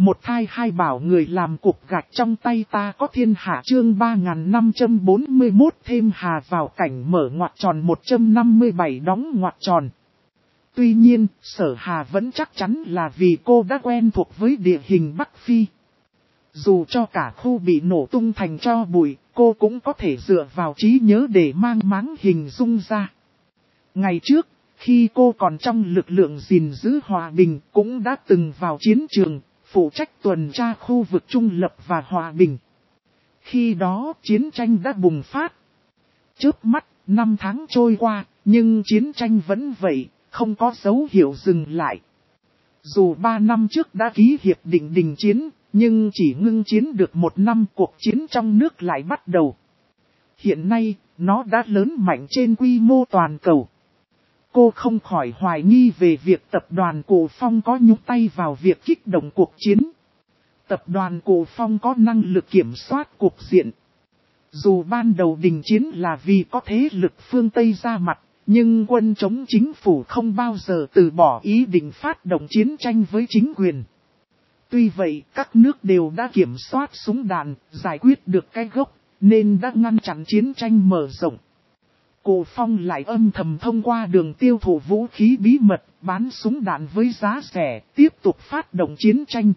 Một thai hai bảo người làm cục gạch trong tay ta có thiên hạ chương 3541 thêm hà vào cảnh mở ngoặc tròn 157 đóng ngoặc tròn. Tuy nhiên, Sở Hà vẫn chắc chắn là vì cô đã quen thuộc với địa hình Bắc Phi. Dù cho cả khu bị nổ tung thành tro bụi, cô cũng có thể dựa vào trí nhớ để mang máng hình dung ra. Ngày trước, khi cô còn trong lực lượng gìn giữ hòa bình cũng đã từng vào chiến trường, phụ trách tuần tra khu vực trung lập và hòa bình. Khi đó chiến tranh đã bùng phát. Chớp mắt, 5 tháng trôi qua, nhưng chiến tranh vẫn vậy, không có dấu hiệu dừng lại. Dù 3 năm trước đã ký hiệp định đình chiến, nhưng chỉ ngưng chiến được 1 năm cuộc chiến trong nước lại bắt đầu. Hiện nay, nó đã lớn mạnh trên quy mô toàn cầu. Cô không khỏi hoài nghi về việc tập đoàn Cổ Phong có nhúng tay vào việc kích động cuộc chiến. Tập đoàn Cổ Phong có năng lực kiểm soát cục diện. Dù ban đầu đình chiến là vì có thế lực phương Tây ra mặt, nhưng quân chống chính phủ không bao giờ từ bỏ ý định phát động chiến tranh với chính quyền. Tuy vậy, các nước đều đã kiểm soát súng đạn, giải quyết được cái gốc, nên đã ngăn chặn chiến tranh mở rộng. Cổ Phong lại âm thầm thông qua đường tiêu thụ vũ khí bí mật, bán súng đạn với giá rẻ, tiếp tục phát động chiến tranh.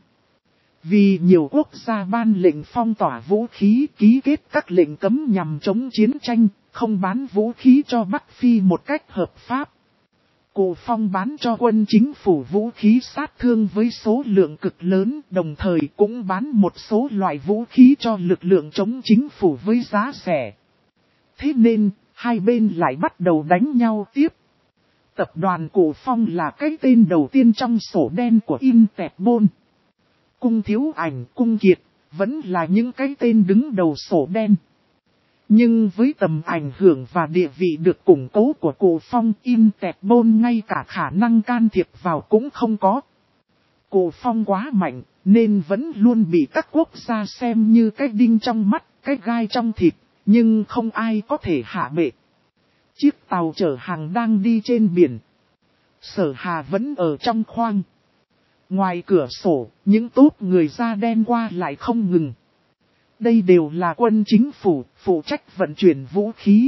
Vì nhiều quốc gia ban lệnh phong tỏa vũ khí, ký kết các lệnh cấm nhằm chống chiến tranh, không bán vũ khí cho Bắc Phi một cách hợp pháp. Cổ Phong bán cho quân chính phủ vũ khí sát thương với số lượng cực lớn, đồng thời cũng bán một số loại vũ khí cho lực lượng chống chính phủ với giá rẻ. Thế nên, hai bên lại bắt đầu đánh nhau tiếp. Tập đoàn Cổ Phong là cái tên đầu tiên trong sổ đen của Interpol. Cung Thiếu Ảnh, Cung Kiệt, vẫn là những cái tên đứng đầu sổ đen. Nhưng với tầm ảnh hưởng và địa vị được củng cố của Cổ Phong, Interpol ngay cả khả năng can thiệp vào cũng không có. Cổ Phong quá mạnh, nên vẫn luôn bị các quốc gia xem như cái đinh trong mắt, cái gai trong thịt, nhưng không ai có thể hạ bệ. Chiếc tàu chở hàng đang đi trên biển. Sở Hà vẫn ở trong khoang. Ngoài cửa sổ, những tốp người da đen qua lại không ngừng. Đây đều là quân chính phủ, phụ trách vận chuyển vũ khí.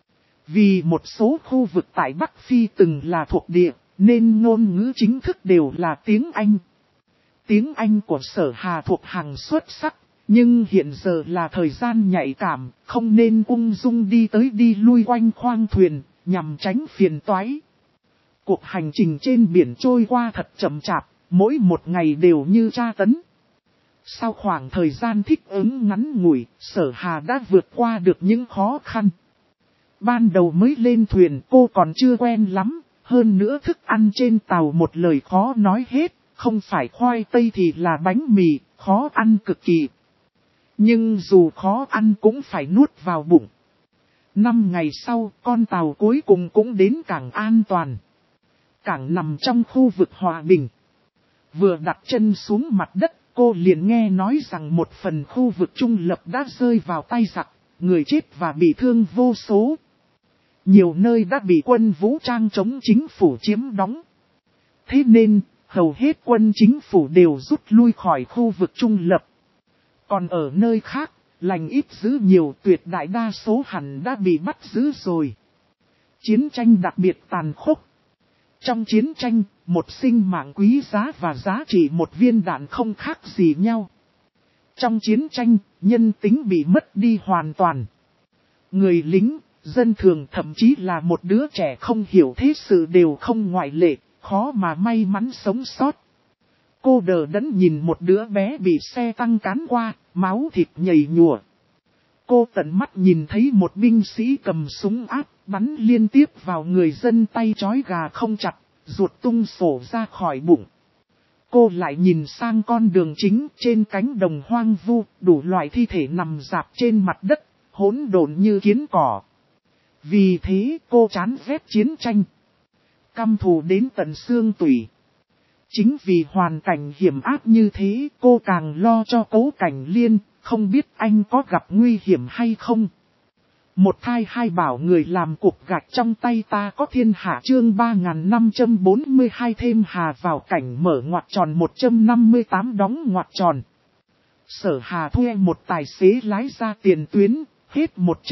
Vì một số khu vực tại Bắc Phi từng là thuộc địa, nên ngôn ngữ chính thức đều là tiếng Anh. Tiếng Anh của Sở Hà thuộc hàng xuất sắc, nhưng hiện giờ là thời gian nhạy cảm, không nên ung dung đi tới đi lui quanh khoang thuyền, nhằm tránh phiền toái. Cuộc hành trình trên biển trôi qua thật chậm chạp, mỗi một ngày đều như tra tấn. Sau khoảng thời gian thích ứng ngắn ngủi, Sở Hà đã vượt qua được những khó khăn. Ban đầu mới lên thuyền cô còn chưa quen lắm, hơn nữa thức ăn trên tàu một lời khó nói hết, không phải khoai tây thì là bánh mì, khó ăn cực kỳ. Nhưng dù khó ăn cũng phải nuốt vào bụng. 5 ngày sau, con tàu cuối cùng cũng đến cảng an toàn. Cảng nằm trong khu vực hòa bình. Vừa đặt chân xuống mặt đất, cô liền nghe nói rằng một phần khu vực trung lập đã rơi vào tay giặc, người chết và bị thương vô số. Nhiều nơi đã bị quân vũ trang chống chính phủ chiếm đóng. Thế nên, hầu hết quân chính phủ đều rút lui khỏi khu vực trung lập. Còn ở nơi khác, lành ít dữ nhiều, tuyệt đại đa số hẳn đã bị bắt giữ rồi. Chiến tranh đặc biệt tàn khốc. Trong chiến tranh, một sinh mạng quý giá và giá trị một viên đạn không khác gì nhau. Trong chiến tranh, nhân tính bị mất đi hoàn toàn. Người lính, dân thường thậm chí là một đứa trẻ không hiểu thế sự đều không ngoại lệ, khó mà may mắn sống sót. Cô đờ đẫn nhìn một đứa bé bị xe tăng cán qua, máu thịt nhầy nhùa. Cô tận mắt nhìn thấy một binh sĩ cầm súng áp, bắn liên tiếp vào người dân, tay trói gà không chặt, ruột tung sổ ra khỏi bụng. Cô lại nhìn sang con đường chính, trên cánh đồng hoang vu, đủ loại thi thể nằm rạp trên mặt đất, hỗn độn như kiến cỏ. Vì thế cô chán ghét chiến tranh, căm thù đến tận xương tủy. Chính vì hoàn cảnh hiểm ác như thế, cô càng lo cho Cố Cảnh Liên, không biết anh có gặp nguy hiểm hay không. Một thai hai bảo người làm cục gạch trong tay ta có thiên hạ chương 3542 thêm Hà vào cảnh mở ngoặc tròn 158 đóng ngoặc tròn. Sở Hà thuê một tài xế lái ra tiền tuyến, hết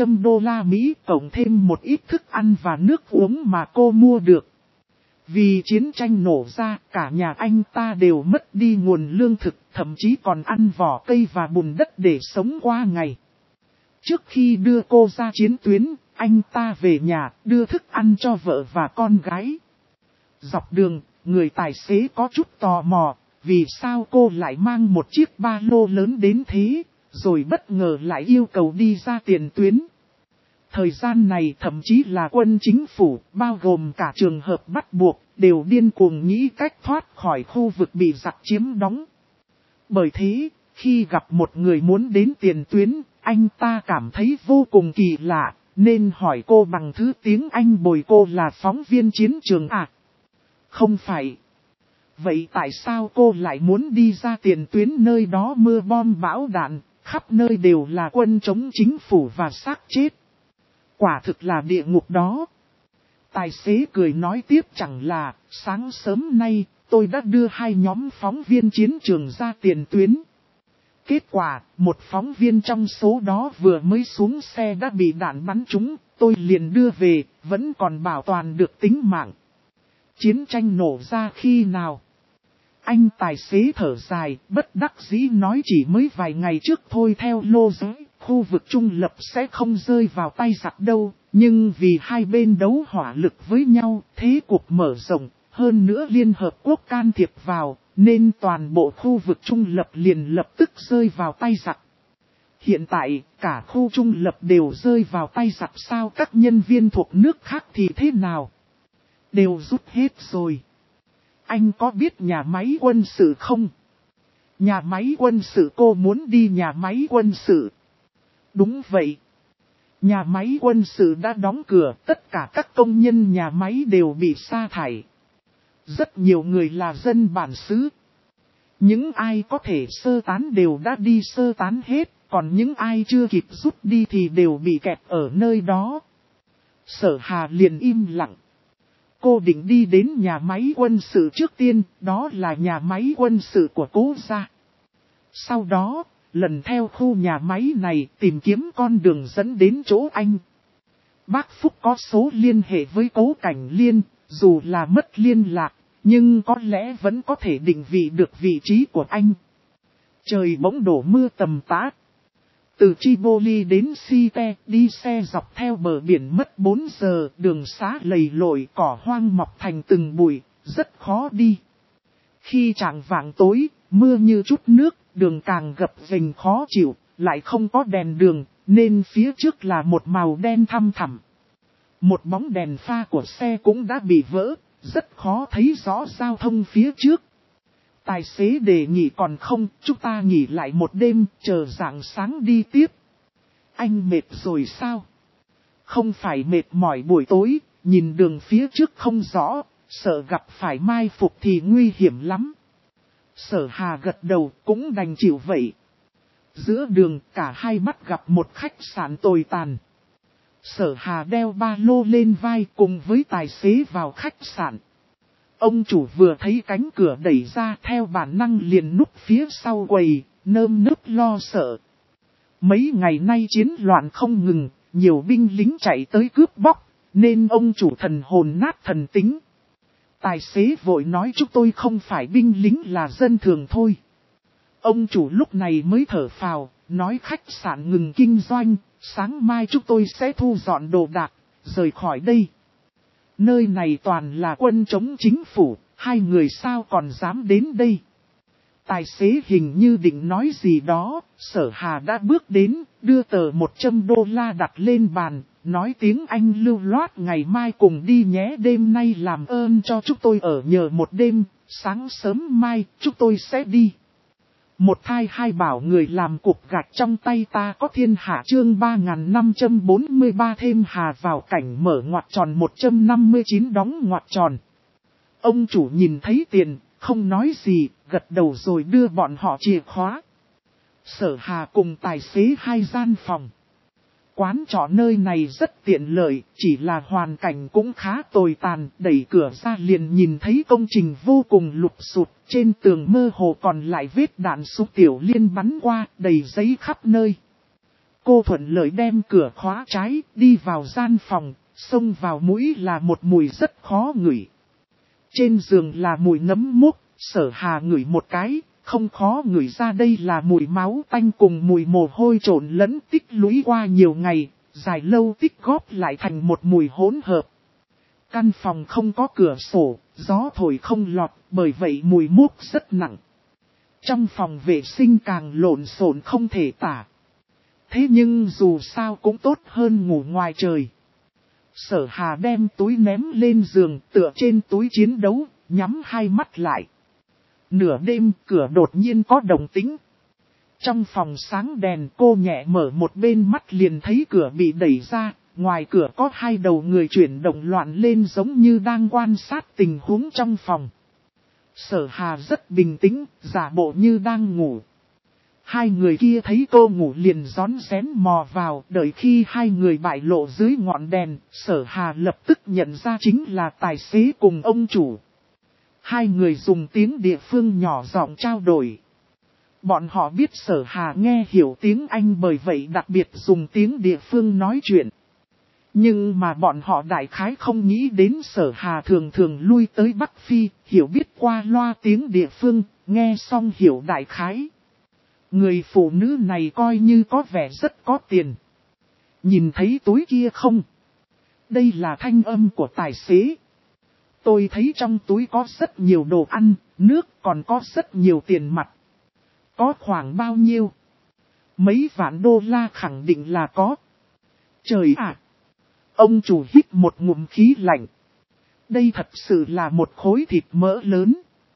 $100 cộng thêm một ít thức ăn và nước uống mà cô mua được. Vì chiến tranh nổ ra, cả nhà anh ta đều mất đi nguồn lương thực, thậm chí còn ăn vỏ cây và bùn đất để sống qua ngày. Trước khi đưa cô ra chiến tuyến, anh ta về nhà đưa thức ăn cho vợ và con gái. Dọc đường, người tài xế có chút tò mò, vì sao cô lại mang một chiếc ba lô lớn đến thế, rồi bất ngờ lại yêu cầu đi ra tiền tuyến. Thời gian này thậm chí là quân chính phủ, bao gồm cả trường hợp bắt buộc, đều điên cuồng nghĩ cách thoát khỏi khu vực bị giặc chiếm đóng. Bởi thế, khi gặp một người muốn đến tiền tuyến, anh ta cảm thấy vô cùng kỳ lạ, nên hỏi cô bằng thứ tiếng Anh bồi cô là phóng viên chiến trường à? Không phải. Vậy tại sao cô lại muốn đi ra tiền tuyến nơi đó mưa bom bão đạn, khắp nơi đều là quân chống chính phủ và xác chết? Quả thực là địa ngục đó. Tài xế cười nói tiếp chẳng là, sáng sớm nay, tôi đã đưa hai nhóm phóng viên chiến trường ra tiền tuyến. Kết quả, một phóng viên trong số đó vừa mới xuống xe đã bị đạn bắn trúng, tôi liền đưa về, vẫn còn bảo toàn được tính mạng. Chiến tranh nổ ra khi nào? Anh tài xế thở dài, bất đắc dĩ nói chỉ mới vài ngày trước thôi. Theo lô giới, khu vực trung lập sẽ không rơi vào tay giặc đâu, nhưng vì hai bên đấu hỏa lực với nhau, thế cuộc mở rộng, hơn nữa Liên Hợp Quốc can thiệp vào, nên toàn bộ khu vực trung lập liền lập tức rơi vào tay giặc. Hiện tại, cả khu trung lập đều rơi vào tay giặc sao? Các nhân viên thuộc nước khác thì thế nào? Đều rút hết rồi. Anh có biết nhà máy quân sự không? Nhà máy quân sự, cô muốn đi nhà máy quân sự? Đúng vậy. Nhà máy quân sự đã đóng cửa, tất cả các công nhân nhà máy đều bị sa thải. Rất nhiều người là dân bản xứ. Những ai có thể sơ tán đều đã đi sơ tán hết, còn những ai chưa kịp rút đi thì đều bị kẹt ở nơi đó. Sở Hà liền im lặng. Cô định đi đến nhà máy quân sự trước tiên, đó là nhà máy quân sự của Cố gia. Sau đó, lần theo khu nhà máy này tìm kiếm con đường dẫn đến chỗ anh. Bác Phúc có số liên hệ với Cố Cảnh Liên, dù là mất liên lạc, nhưng có lẽ vẫn có thể định vị được vị trí của anh. Trời bỗng đổ mưa tầm tã. Từ Tripoli đến Site, đi xe dọc theo bờ biển mất 4 giờ, đường xá lầy lội cỏ hoang mọc thành từng bụi, rất khó đi. Khi chạng vạng tối, mưa như chút nước, đường càng gập ghềnh khó chịu, lại không có đèn đường, nên phía trước là một màu đen thăm thẳm. Một bóng đèn pha của xe cũng đã bị vỡ, rất khó thấy rõ giao thông phía trước. Tài xế đề nghị còn không, chúng ta nghỉ lại một đêm, chờ rạng sáng đi tiếp. Anh mệt rồi sao? Không phải mệt mỏi buổi tối, nhìn đường phía trước không rõ, sợ gặp phải mai phục thì nguy hiểm lắm. Sở Hà gật đầu, cũng đành chịu vậy. Giữa đường, cả hai bắt gặp một khách sạn tồi tàn. Sở Hà đeo ba lô lên vai cùng với tài xế vào khách sạn. Ông chủ vừa thấy cánh cửa đẩy ra theo bản năng liền núp phía sau quầy, nơm nớp lo sợ. Mấy ngày nay chiến loạn không ngừng, nhiều binh lính chạy tới cướp bóc, nên ông chủ thần hồn nát thần tính. Tài xế vội nói chúng tôi không phải binh lính là dân thường thôi. Ông chủ lúc này mới thở phào, nói khách sạn ngừng kinh doanh, sáng mai chúng tôi sẽ thu dọn đồ đạc, rời khỏi đây. Nơi này toàn là quân chống chính phủ, hai người sao còn dám đến đây. Tài xế hình như định nói gì đó, Sở Hà đã bước đến, đưa tờ $100 đặt lên bàn, nói tiếng Anh lưu loát ngày mai cùng đi nhé, đêm nay làm ơn cho chúng tôi ở nhờ một đêm, sáng sớm mai chúng tôi sẽ đi. Một thai hai bảo người làm cục gạch trong tay ta có thiên hạ chương 3543 thêm Hà vào cảnh mở ngoặc tròn 159 đóng ngoặc tròn. Ông chủ nhìn thấy tiền, không nói gì, gật đầu rồi đưa bọn họ chìa khóa. Sở Hà cùng tài xế hai gian phòng. Quán trọ nơi này rất tiện lợi, chỉ là hoàn cảnh cũng khá tồi tàn, đẩy cửa ra liền nhìn thấy công trình vô cùng lụp xụp, trên tường mơ hồ còn lại vết đạn súng tiểu liên bắn qua, đầy giấy khắp nơi. Cô thuận lợi đem cửa khóa trái, đi vào gian phòng, xông vào mũi là một mùi rất khó ngửi. Trên giường là mùi nấm mốc, Sở Hà ngửi một cái, không khó ngửi ra đây là mùi máu tanh cùng mùi mồ hôi trộn lẫn tích lũy qua nhiều ngày, dài lâu tích góp lại thành một mùi hỗn hợp. Căn phòng không có cửa sổ, gió thổi không lọt, bởi vậy mùi mốc rất nặng. Trong phòng vệ sinh càng lộn xộn không thể tả. Thế nhưng dù sao cũng tốt hơn ngủ ngoài trời. Sở Hà đem túi ném lên giường, tựa trên túi chiến đấu, nhắm hai mắt lại. Nửa đêm cửa đột nhiên có động tĩnh. Trong phòng sáng đèn, cô nhẹ mở một bên mắt liền thấy cửa bị đẩy ra, ngoài cửa có hai đầu người chuyển động loạn lên giống như đang quan sát tình huống trong phòng. Sở Hà rất bình tĩnh, giả bộ như đang ngủ. Hai người kia thấy cô ngủ liền rón rén mò vào, đợi khi hai người bại lộ dưới ngọn đèn, Sở Hà lập tức nhận ra chính là tài xế cùng ông chủ. Hai người dùng tiếng địa phương nhỏ giọng trao đổi. Bọn họ biết Sở Hà nghe hiểu tiếng Anh, bởi vậy đặc biệt dùng tiếng địa phương nói chuyện. Nhưng mà bọn họ đại khái không nghĩ đến Sở Hà thường thường lui tới Bắc Phi, hiểu biết qua loa tiếng địa phương, nghe xong hiểu đại khái. Người phụ nữ này coi như có vẻ rất có tiền. Nhìn thấy túi kia không? Đây là thanh âm của tài xế. Tôi thấy trong túi có rất nhiều đồ ăn, nước, còn có rất nhiều tiền mặt. Có khoảng bao nhiêu? Mấy vạn đô la khẳng định là có. Trời ạ! Ông chủ hít một ngụm khí lạnh. Đây thật sự là một khối thịt mỡ lớn.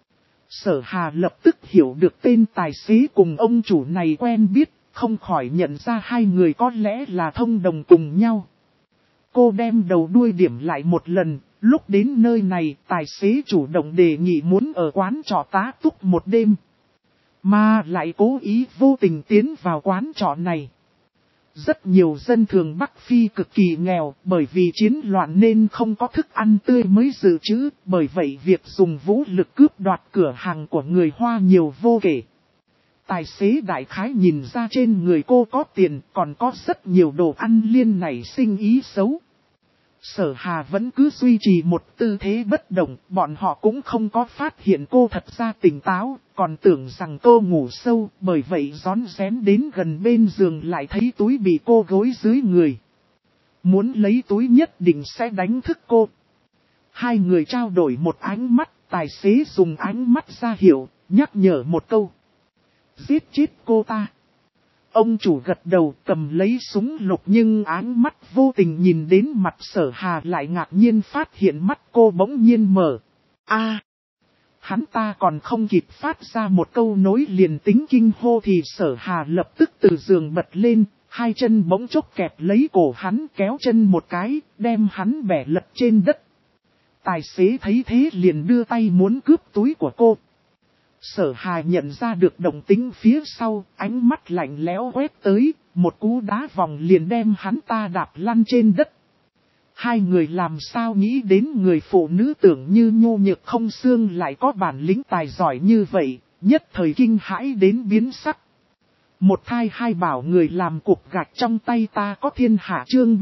Sở Hà lập tức hiểu được tên tài xế cùng ông chủ này quen biết, không khỏi nhận ra hai người có lẽ là thông đồng cùng nhau. Cô đem đầu đuôi điểm lại một lần, lúc đến nơi này tài xế chủ động đề nghị muốn ở quán trọ tá túc một đêm. Mà lại cố ý vô tình tiến vào quán trọ này. Rất nhiều dân thường Bắc Phi cực kỳ nghèo, bởi vì chiến loạn nên không có thức ăn tươi mới dự trữ, bởi vậy việc dùng vũ lực cướp đoạt cửa hàng của người Hoa nhiều vô kể. Tài xế đại khái nhìn ra trên người cô có tiền, còn có rất nhiều đồ ăn liên nảy sinh ý xấu. Sở Hà vẫn cứ duy trì một tư thế bất động, bọn họ cũng không có phát hiện cô thật ra tỉnh táo, còn tưởng rằng cô ngủ sâu, bởi vậy rón rén đến gần bên giường lại thấy túi bị cô gối dưới người. Muốn lấy túi nhất định sẽ đánh thức cô. Hai người trao đổi một ánh mắt, tài xế dùng ánh mắt ra hiệu, nhắc nhở một câu. Giết chết cô ta. Ông chủ gật đầu cầm lấy súng lục, nhưng áng mắt vô tình nhìn đến mặt Sở Hà lại ngạc nhiên phát hiện mắt cô bỗng nhiên mở. Hắn ta còn không kịp phát ra một câu nối liền tính kinh hô thì Sở Hà lập tức từ giường bật lên, hai chân bỗng chốc kẹp lấy cổ hắn, kéo chân một cái, đem hắn bẻ lật trên đất. Tài xế thấy thế liền đưa tay muốn cướp túi của cô. Sở Hà nhận ra được động tĩnh phía sau, ánh mắt lạnh lẽo quét tới, một cú đá vòng liền đem hắn ta đạp lăn trên đất. Hai người làm sao nghĩ đến người phụ nữ tưởng như nhô nhược không xương lại có bản lĩnh tài giỏi như vậy, nhất thời kinh hãi đến biến sắc. Một thai hai bảo người làm cục gạch trong tay ta có thiên hạ chương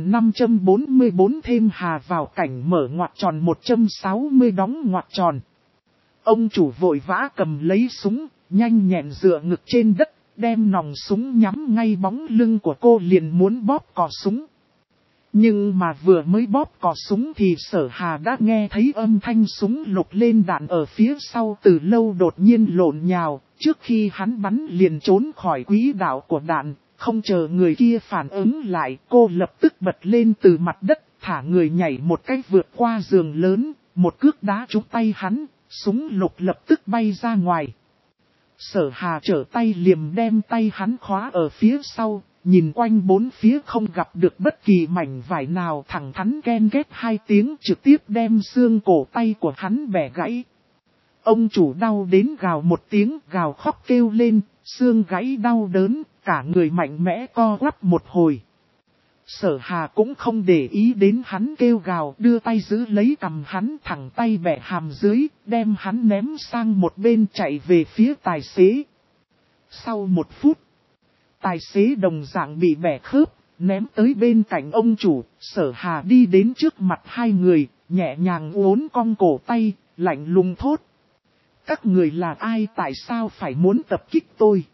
3544 thêm hà vào cảnh mở ngoặc tròn 160 đóng ngoặc tròn. Ông chủ vội vã cầm lấy súng, nhanh nhẹn dựa ngực trên đất, đem nòng súng nhắm ngay bóng lưng của cô liền muốn bóp cò súng. Nhưng mà vừa mới bóp cò súng thì Sở Hà đã nghe thấy âm thanh súng lục lên đạn ở phía sau từ lâu đột nhiên lộn nhào, trước khi hắn bắn liền trốn khỏi quỹ đạo của đạn, không chờ người kia phản ứng lại, cô lập tức bật lên từ mặt đất, thả người nhảy một cách vượt qua giường lớn, một cước đá trúng tay hắn, súng lục lập tức bay ra ngoài. Sở Hà trở tay liềm đem tay hắn khóa ở phía sau, nhìn quanh bốn phía không gặp được bất kỳ mảnh vải nào, thẳng thắn ken ghét hai tiếng trực tiếp đem xương cổ tay của hắn bẻ gãy. Ông chủ đau đến gào một tiếng, gào khóc kêu lên, xương gãy đau đớn, cả người mạnh mẽ co quắp một hồi. Sở Hà cũng không để ý đến hắn kêu gào, đưa tay giữ lấy cằm hắn, thẳng tay bẻ hàm dưới, đem hắn ném sang một bên, chạy về phía tài xế. Sau 1 phút, tài xế đồng dạng bị bẻ khớp, ném tới bên cạnh ông chủ. Sở Hà đi đến trước mặt hai người, nhẹ nhàng uốn cong cổ tay, lạnh lùng thốt: các người là ai, tại sao phải muốn tập kích tôi?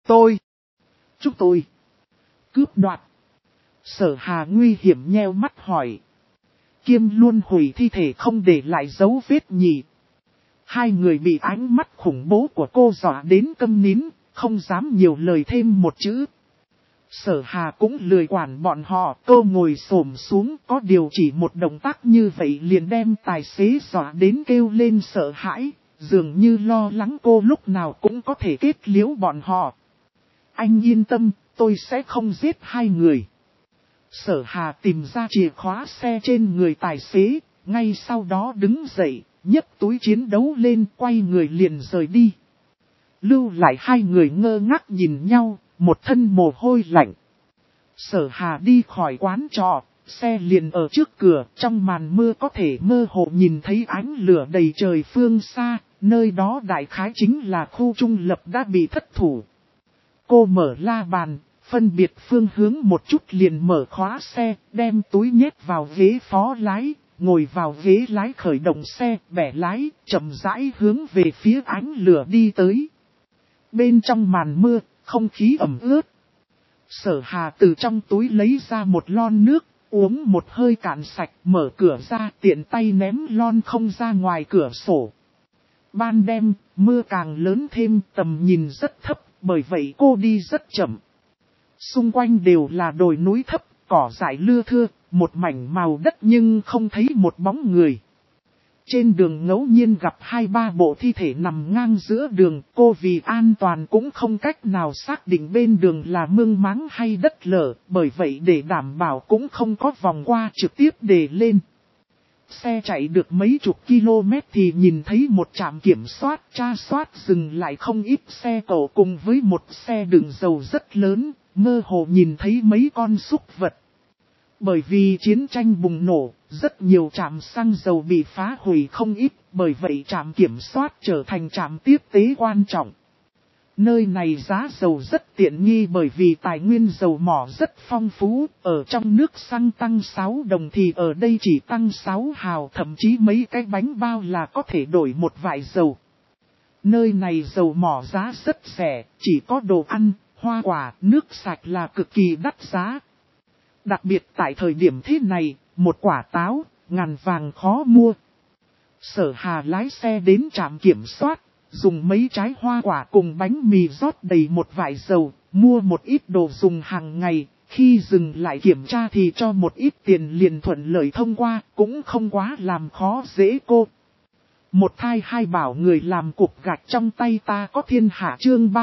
Chúng tôi cướp đoạt. Sở Hà nguy hiểm nheo mắt hỏi. Kiêm luôn hủy thi thể không để lại dấu vết nhỉ. Hai người bị ánh mắt khủng bố của cô dọa đến câm nín, không dám nhiều lời thêm một chữ. Sở Hà cũng lười quản bọn họ, cô ngồi xổm xuống, có điều chỉ một động tác như vậy liền đem tài xế dọa đến kêu lên sợ hãi, dường như lo lắng cô lúc nào cũng có thể kết liễu bọn họ. Anh yên tâm, tôi sẽ không giết hai người. Sở Hà tìm ra chìa khóa xe trên người tài xế, ngay sau đó đứng dậy, nhấc túi chiến đấu lên, quay người liền rời đi. Lưu lại hai người ngơ ngác nhìn nhau, một thân mồ hôi lạnh. Sở Hà đi khỏi quán trọ, xe liền ở trước cửa, trong màn mưa có thể mơ hồ nhìn thấy ánh lửa đầy trời phương xa, nơi đó đại khái chính là khu trung lập đã bị thất thủ. Cô mở la bàn, phân biệt phương hướng một chút liền mở khóa xe, đem túi nhét vào ghế phó lái, ngồi vào ghế lái khởi động xe, bẻ lái, chậm rãi hướng về phía ánh lửa đi tới. Bên trong màn mưa, không khí ẩm ướt. Sở Hà từ trong túi lấy ra một lon nước, uống một hơi cạn sạch, mở cửa ra, tiện tay ném lon không ra ngoài cửa sổ. Ban đêm, mưa càng lớn thêm, tầm nhìn rất thấp, bởi vậy cô đi rất chậm. Xung quanh đều là đồi núi thấp, cỏ dại lưa thưa, một mảnh màu đất nhưng không thấy một bóng người. Trên đường ngẫu nhiên gặp 2-3 bộ thi thể nằm ngang giữa đường, cô vì an toàn cũng không cách nào xác định bên đường là mương máng hay đất lở, bởi vậy để đảm bảo cũng không có vòng qua trực tiếp để lên. Xe chạy được mấy chục km thì nhìn thấy một trạm kiểm soát, tra soát dừng lại không ít xe cộ cùng với một xe đựng dầu rất lớn, mơ hồ nhìn thấy mấy con súc vật. Bởi vì chiến tranh bùng nổ, rất nhiều trạm xăng dầu bị phá hủy không ít, bởi vậy trạm kiểm soát trở thành trạm tiếp tế quan trọng. Nơi này giá dầu rất tiện nghi bởi vì tài nguyên dầu mỏ rất phong phú, ở trong nước xăng tăng 6 đồng thì ở đây chỉ tăng 6 hào, thậm chí mấy cái bánh bao là có thể đổi một vại dầu. Nơi này dầu mỏ giá rất rẻ, chỉ có đồ ăn, hoa quả, nước sạch là cực kỳ đắt giá. Đặc biệt tại thời điểm thế này, một quả táo, ngàn vàng khó mua. Sở Hà lái xe đến trạm kiểm soát, dùng mấy trái hoa quả cùng bánh mì rót đầy một vại dầu, mua một ít đồ dùng hàng ngày, khi dừng lại kiểm tra thì cho một ít tiền liền thuận lợi thông qua, cũng không quá làm khó dễ cô. Một thai hai bảo người làm cục gạch trong tay ta có thiên hạ chương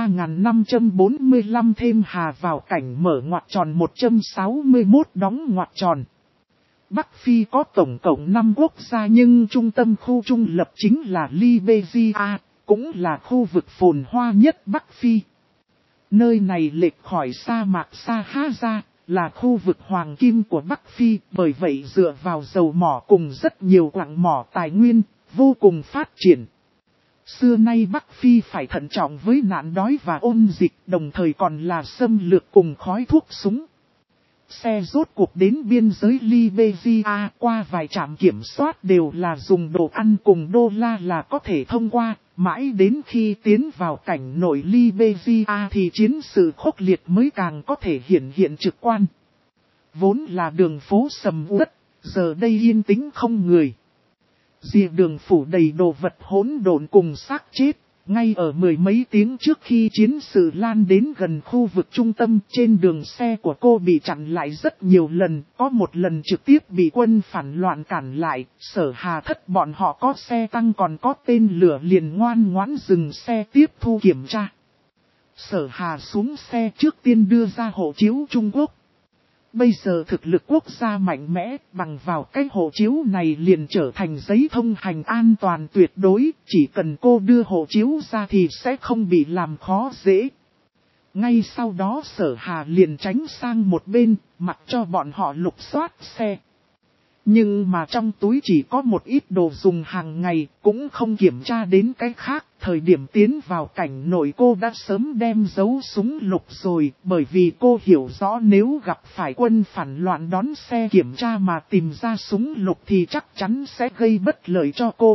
3545 thêm hà vào cảnh mở ngoặc tròn 161 đóng ngoặc tròn. Bắc Phi có tổng cộng 5 quốc gia nhưng trung tâm khu trung lập chính là Liberia, cũng là khu vực phồn hoa nhất Bắc Phi. Nơi này lệch khỏi sa mạc Sahara, là khu vực hoàng kim của Bắc Phi, bởi vậy dựa vào dầu mỏ cùng rất nhiều quặng mỏ tài nguyên, vô cùng phát triển. Xưa nay Bắc Phi phải thận trọng với nạn đói và ôn dịch, đồng thời còn là xâm lược cùng khói thuốc súng. Xe rốt cuộc đến biên giới Liberia, qua vài trạm kiểm soát đều là dùng đồ ăn cùng đô la là có thể thông qua, mãi đến khi tiến vào cảnh nội Liberia thì chiến sự khốc liệt mới càng có thể hiện trực quan. Vốn là đường phố sầm uất, giờ đây yên tĩnh không người. Rìa đường phủ đầy đồ vật hỗn độn cùng xác chết, ngay ở mười mấy tiếng trước khi chiến sự lan đến gần khu vực trung tâm, trên đường xe của cô bị chặn lại rất nhiều lần, có một lần trực tiếp bị quân phản loạn cản lại, Sở Hà thất bọn họ có xe tăng còn có tên lửa liền ngoan ngoãn dừng xe tiếp thu kiểm tra. Sở Hà xuống xe trước tiên đưa ra hộ chiếu Trung Quốc. Bây giờ thực lực quốc gia mạnh mẽ, bằng vào cái hộ chiếu này liền trở thành giấy thông hành an toàn tuyệt đối, chỉ cần cô đưa hộ chiếu ra thì sẽ không bị làm khó dễ. Ngay sau đó Sở Hà liền tránh sang một bên, mặc cho bọn họ lục soát xe. Nhưng mà trong túi chỉ có một ít đồ dùng hàng ngày, cũng không kiểm tra đến cái khác. Thời điểm tiến vào cảnh nội cô đã sớm đem giấu súng lục rồi, bởi vì cô hiểu rõ nếu gặp phải quân phản loạn đón xe kiểm tra mà tìm ra súng lục thì chắc chắn sẽ gây bất lợi cho cô.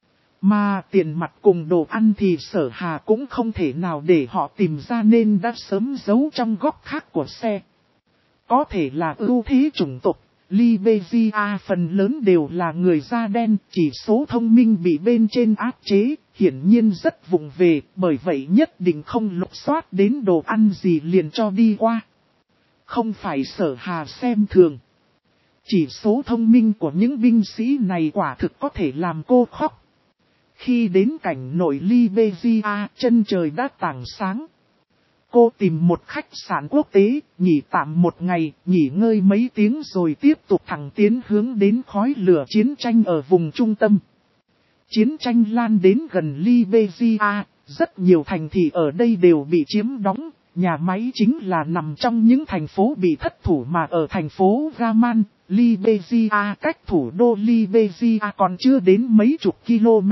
Mà tiền mặt cùng đồ ăn thì Sở Hà cũng không thể nào để họ tìm ra nên đã sớm giấu trong góc khác của xe. Có thể là ưu thế chủng tộc, Liberia phần lớn đều là người da đen, chỉ số thông minh bị bên trên áp chế, hiển nhiên rất vụng về, bởi vậy nhất định không lục soát đến đồ ăn gì liền cho đi qua. Không phải Sở Hà xem thường. Chỉ số thông minh của những binh sĩ này quả thực có thể làm cô khóc. Khi đến cảnh nội Liberia, chân trời đã tảng sáng. Cô tìm một khách sạn quốc tế, nghỉ tạm một ngày, nghỉ ngơi mấy tiếng rồi tiếp tục thẳng tiến hướng đến khói lửa chiến tranh ở vùng trung tâm. Chiến tranh lan đến gần Liberia, rất nhiều thành thị ở đây đều bị chiếm đóng, nhà máy chính là nằm trong những thành phố bị thất thủ mà ở thành phố Gaman, Liberia cách thủ đô Liberia còn chưa đến mấy chục km.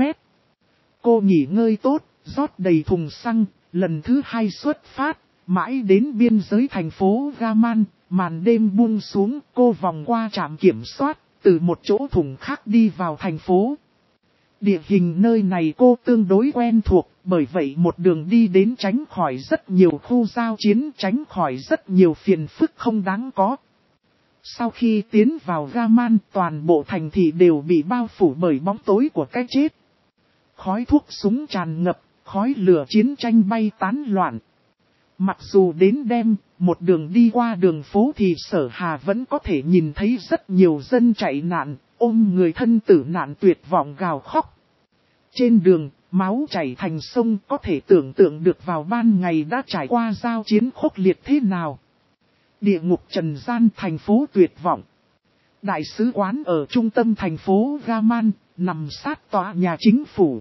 Cô nghỉ ngơi tốt, rót đầy thùng xăng, lần thứ 2 xuất phát, mãi đến biên giới thành phố Gaman, màn đêm buông xuống, cô vòng qua trạm kiểm soát, từ một chỗ thùng khác đi vào thành phố. Địa hình nơi này cô tương đối quen thuộc, bởi vậy một đường đi đến tránh khỏi rất nhiều khu giao chiến, tránh khỏi rất nhiều phiền phức không đáng có. Sau khi tiến vào Gaman, toàn bộ thành thị đều bị bao phủ bởi bóng tối của cái chết. Khói thuốc súng tràn ngập, khói lửa chiến tranh bay tán loạn. Mặc dù đến đêm, một đường đi qua đường phố thì Sở Hà vẫn có thể nhìn thấy rất nhiều dân chạy nạn, ôm người thân tử nạn tuyệt vọng gào khóc. Trên đường, máu chảy thành sông, có thể tưởng tượng được vào ban ngày đã trải qua giao chiến khốc liệt thế nào. Địa ngục trần gian, thành phố tuyệt vọng. Đại sứ quán ở trung tâm thành phố Gaman, nằm sát tòa nhà chính phủ.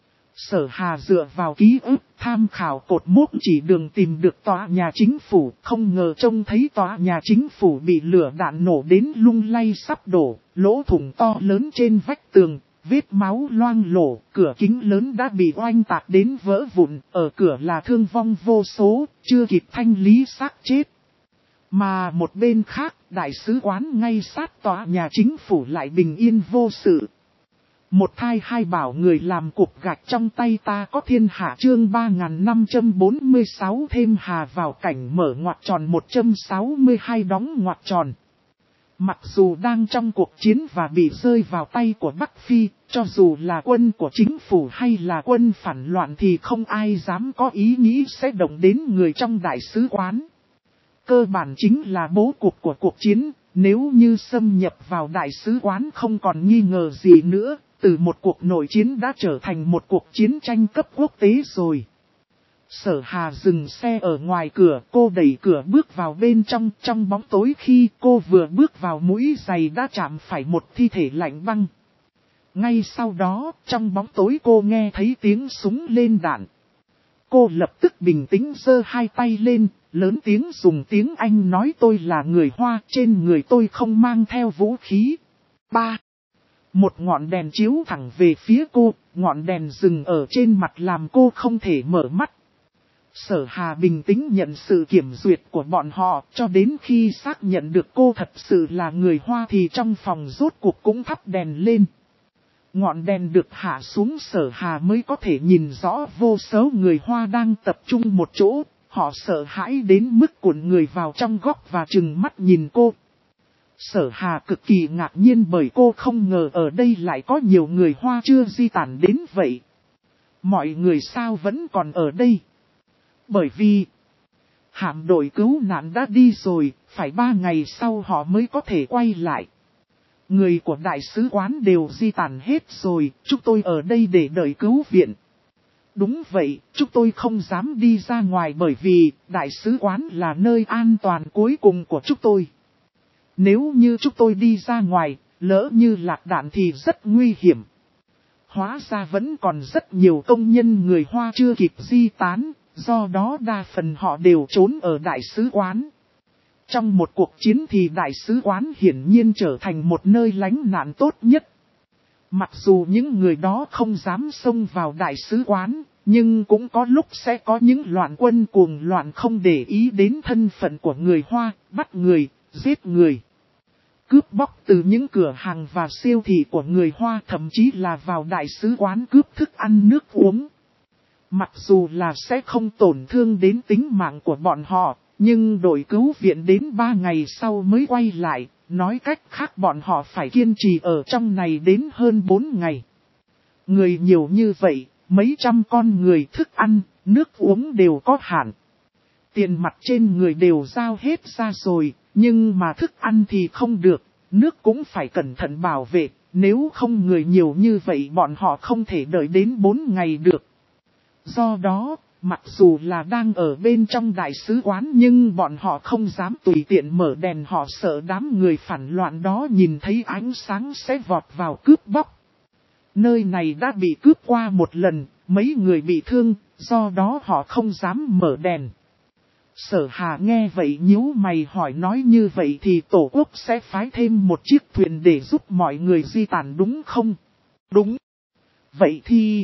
Sở Hà dựa vào ký ức tham khảo cột mốc chỉ đường tìm được tòa nhà chính phủ, không ngờ trông thấy tòa nhà chính phủ bị lửa đạn nổ đến lung lay sắp đổ, lỗ thủng to lớn trên vách tường, vết máu loang lổ, cửa kính lớn đã bị oanh tạc đến vỡ vụn, ở cửa là thương vong vô số, chưa kịp thanh lý xác chết. Mà một bên khác, đại sứ quán ngay sát tòa nhà chính phủ lại bình yên vô sự. Một thai hai bảo người làm cục gạch trong tay ta có thiên hạ chương 3546 thêm hà vào cảnh mở ngoặc tròn 162 đóng ngoặc tròn. Mặc dù đang trong cuộc chiến và bị rơi vào tay của Bắc Phi, cho dù là quân của chính phủ hay là quân phản loạn thì không ai dám có ý nghĩ sẽ động đến người trong đại sứ quán. Cơ bản chính là bố cục của cuộc chiến, nếu như xâm nhập vào đại sứ quán không còn nghi ngờ gì nữa. Từ một cuộc nội chiến đã trở thành một cuộc chiến tranh cấp quốc tế rồi. Sở Hà dừng xe ở ngoài cửa, cô đẩy cửa bước vào bên trong bóng tối khi cô vừa bước vào mũi giày đã chạm phải một thi thể lạnh băng. Ngay sau đó, trong bóng tối cô nghe thấy tiếng súng lên đạn. Cô lập tức bình tĩnh giơ hai tay lên, lớn tiếng dùng tiếng Anh nói tôi là người Hoa, trên người tôi không mang theo vũ khí. 3. Một ngọn đèn chiếu thẳng về phía cô, ngọn đèn dừng ở trên mặt làm cô không thể mở mắt. Sở Hà bình tĩnh nhận sự kiểm duyệt của bọn họ, cho đến khi xác nhận được cô thật sự là người Hoa thì trong phòng rốt cuộc cũng thắp đèn lên. Ngọn đèn được hạ xuống Sở Hà mới có thể nhìn rõ vô số người Hoa đang tập trung một chỗ, họ sợ hãi đến mức cuộn người vào trong góc và trừng mắt nhìn cô. Sở Hà cực kỳ ngạc nhiên bởi cô không ngờ ở đây lại có nhiều người Hoa chưa di tản đến vậy. Mọi người sao vẫn còn ở đây? Bởi vì hạm đội cứu nạn đã đi rồi, phải 3 ngày sau họ mới có thể quay lại. Người của đại sứ quán đều di tản hết rồi, chúng tôi ở đây để đợi cứu viện. Đúng vậy, chúng tôi không dám đi ra ngoài bởi vì đại sứ quán là nơi an toàn cuối cùng của chúng tôi. Nếu như chúng tôi đi ra ngoài, lỡ như lạc đạn thì rất nguy hiểm. Hóa ra vẫn còn rất nhiều công nhân người Hoa chưa kịp di tán, Do đó đa phần họ đều trốn ở đại sứ quán. Trong một cuộc chiến thì đại sứ quán hiển nhiên trở thành một nơi lánh nạn tốt nhất. Mặc dù những người đó không dám xông vào đại sứ quán, nhưng cũng có lúc sẽ có những loạn quân cuồng loạn không để ý đến thân phận của người Hoa, bắt người, giết người. Cướp bóc từ những cửa hàng và siêu thị của người Hoa, thậm chí là vào đại sứ quán cướp thức ăn nước uống. Mặc dù là sẽ không tổn thương đến tính mạng của bọn họ, nhưng đội cứu viện đến 3 ngày sau mới quay lại, nói cách khác bọn họ phải kiên trì ở trong này đến hơn 4 ngày. Người nhiều như vậy, mấy trăm con người, thức ăn, nước uống đều có hạn. Tiền mặt trên người đều giao hết ra rồi, nhưng mà thức ăn thì không được, nước cũng phải cẩn thận bảo vệ, nếu không người nhiều như vậy bọn họ không thể đợi đến 4 ngày được. Do đó, mặc dù là đang ở bên trong đại sứ quán nhưng bọn họ không dám tùy tiện mở đèn, họ sợ đám người phản loạn đó nhìn thấy ánh sáng sẽ vọt vào cướp bóc. Nơi này đã bị cướp qua một lần, mấy người bị thương, do đó họ không dám mở đèn. Sở Hà nghe vậy nhíu mày hỏi, nói như vậy thì Tổ quốc sẽ phái thêm một chiếc thuyền để giúp mọi người di tản đúng không? Đúng. Vậy thì...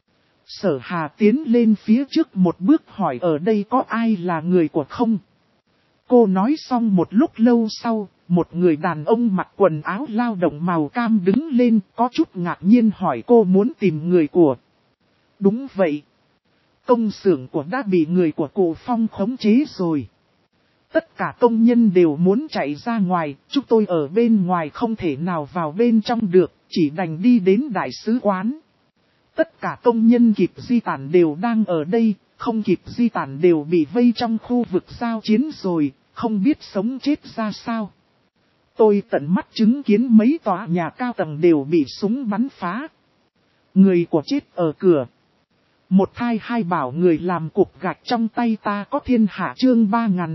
Sở Hà tiến lên phía trước một bước hỏi ở đây có ai là người của không? Cô nói xong một lúc lâu sau, một người đàn ông mặc quần áo lao động màu cam đứng lên có chút ngạc nhiên hỏi cô muốn tìm người của. Đúng vậy. Công xưởng của đã bị người của cụ Phong khống chế rồi. Tất cả công nhân đều muốn chạy ra ngoài, chúng tôi ở bên ngoài không thể nào vào bên trong được, chỉ đành đi đến đại sứ quán. Tất cả công nhân kịp di tản đều đang ở đây, không kịp di tản đều bị vây trong khu vực giao chiến rồi, không biết sống chết ra sao. Tôi tận mắt chứng kiến mấy tòa nhà cao tầng đều bị súng bắn phá. Người của chết ở cửa. Một thai hai bảo người làm cục gạch trong tay ta có thiên hạ chương